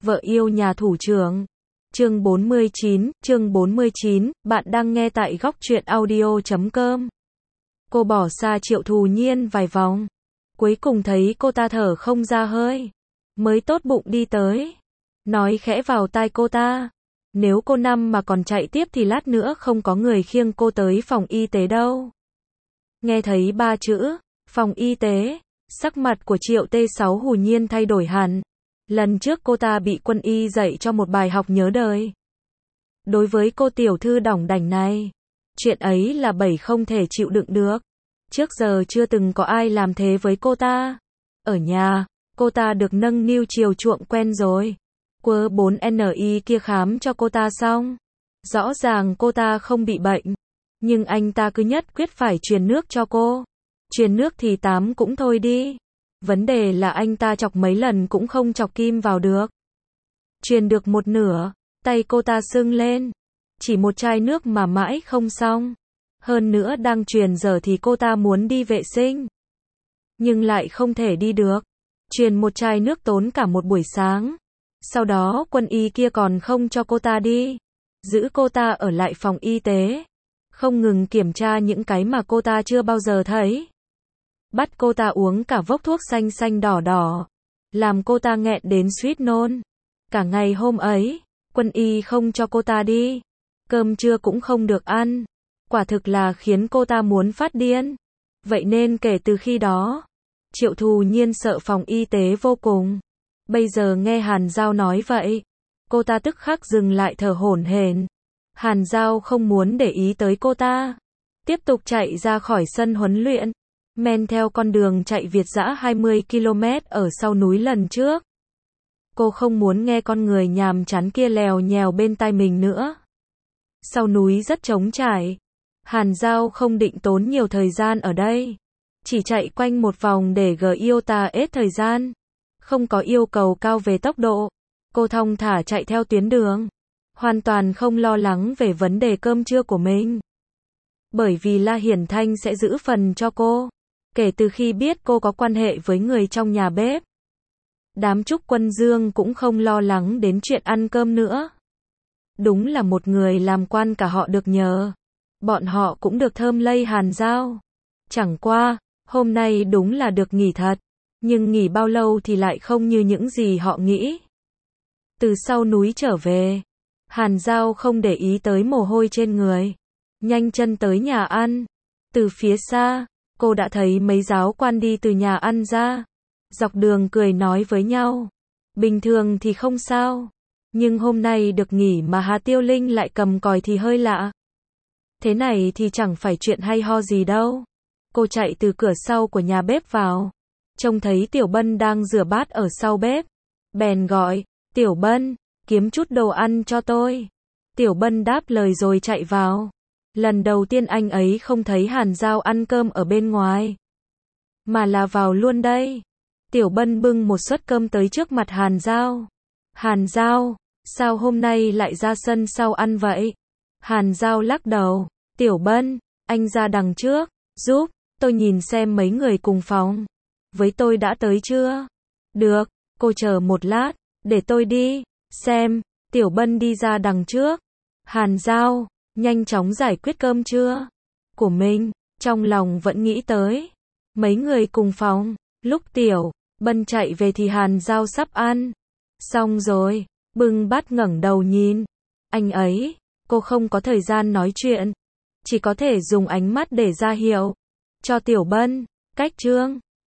Vợ yêu nhà thủ trưởng. Chương 49, bạn đang nghe tại góc truyện audio.com. Cô bỏ xa Triệu Thù Nhiên vài vòng. Cuối cùng thấy cô ta thở không ra hơi. Mới tốt bụng đi tới. Nói khẽ vào tai cô ta. Nếu cô Năm mà còn chạy tiếp thì lát nữa không có người khiêng cô tới phòng y tế đâu. Nghe thấy 3 chữ, phòng y tế, sắc mặt của Triệu T6 Hù Nhiên thay đổi hẳn. Lần trước cô ta bị quân y dạy cho một bài học nhớ đời. Đối với cô tiểu thư đỏng đảnh này, chuyện ấy là không thể chịu đựng được. Trước giờ chưa từng có ai làm thế với cô ta. Ở nhà, cô ta được nâng niu chiều chuộng quen rồi. Quơ 4NI kia khám cho cô ta xong. Rõ ràng cô ta không bị bệnh. Nhưng anh ta cứ nhất quyết phải truyền nước cho cô. Truyền nước thì 8 cũng thôi đi. Vấn đề là anh ta chọc mấy lần cũng không chọc kim vào được. Truyền được một nửa, tay cô ta sưng lên. Chỉ một chai nước mà mãi không xong. Hơn nữa đang truyền giờ thì cô ta muốn đi vệ sinh. Nhưng lại không thể đi được. Truyền một chai nước tốn cả một buổi sáng. Sau đó quân y kia còn không cho cô ta đi. Giữ cô ta ở lại phòng y tế. Không ngừng kiểm tra những cái mà cô ta chưa bao giờ thấy. Bắt cô ta uống cả vốc thuốc xanh xanh đỏ đỏ. Làm cô ta nghẹn đến suýt nôn. Cả ngày hôm ấy, quân y không cho cô ta đi. Cơm trưa cũng không được ăn. Quả thực là khiến cô ta muốn phát điên. Vậy nên kể từ khi đó, Triệu Thù Nhiên sợ phòng y tế vô cùng. Bây giờ nghe Hàn Giao nói vậy, cô ta tức khắc dừng lại thở hổn hển. Hàn Giao không muốn để ý tới cô ta. Tiếp tục chạy ra khỏi sân huấn luyện. Men theo con đường chạy Việt dã 20 km ở sau núi lần trước. Cô không muốn nghe con người nhàm chán kia lèo nhèo bên tai mình nữa. Sau núi rất trống trải. Hàn Giao không định tốn nhiều thời gian ở đây. Chỉ chạy quanh một vòng để GIOTA thời gian. Không có yêu cầu cao về tốc độ. Cô thong thả chạy theo tuyến đường. Hoàn toàn không lo lắng về vấn đề cơm trưa của mình. Bởi vì La Hiển Thanh sẽ giữ phần cho cô. Kể từ khi biết cô có quan hệ với người trong nhà bếp. Đám Trúc Quân Dương cũng không lo lắng đến chuyện ăn cơm nữa. Đúng là một người làm quan cả họ được nhờ. Bọn họ cũng được thơm lây Hàn Giao. Chẳng qua, hôm nay đúng là được nghỉ thật. Nhưng nghỉ bao lâu thì lại không như những gì họ nghĩ. Từ sau núi trở về, Hàn Giao không để ý tới mồ hôi trên người. Nhanh chân tới nhà ăn. Từ phía xa, cô đã thấy mấy giáo quan đi từ nhà ăn ra. Dọc đường cười nói với nhau. Bình thường thì không sao. Nhưng hôm nay được nghỉ mà Hà Tiêu Linh lại cầm còi thì hơi lạ. Thế này thì chẳng phải chuyện hay ho gì đâu. Cô chạy từ cửa sau của nhà bếp vào. Trông thấy Tiểu Bân đang rửa bát ở sau bếp. Bèn gọi, Tiểu Bân, kiếm chút đồ ăn cho tôi. Tiểu Bân đáp lời rồi chạy vào. Lần đầu tiên anh ấy không thấy Hàn Giao ăn cơm ở bên ngoài. Mà là vào luôn đây. Tiểu Bân bưng một suất cơm tới trước mặt Hàn Giao. Hàn Giao, sao hôm nay lại ra sân sau ăn vậy? Hàn Giao lắc đầu. Tiểu Bân, anh ra đằng trước, giúp tôi nhìn xem mấy người cùng phòng với tôi đã tới chưa? Được, cô chờ một lát, để tôi đi, xem. Tiểu Bân đi ra đằng trước. Hàn Giao, nhanh chóng giải quyết cơm trưa của mình, trong lòng vẫn nghĩ tới mấy người cùng phòng. Lúc Tiểu Bân chạy về thì Hàn Giao sắp ăn xong rồi, bưng bát ngẩng đầu nhìn anh ấy. Cô không có thời gian nói chuyện, chỉ có thể dùng ánh mắt để ra hiệu cho Tiểu Bân cách chương.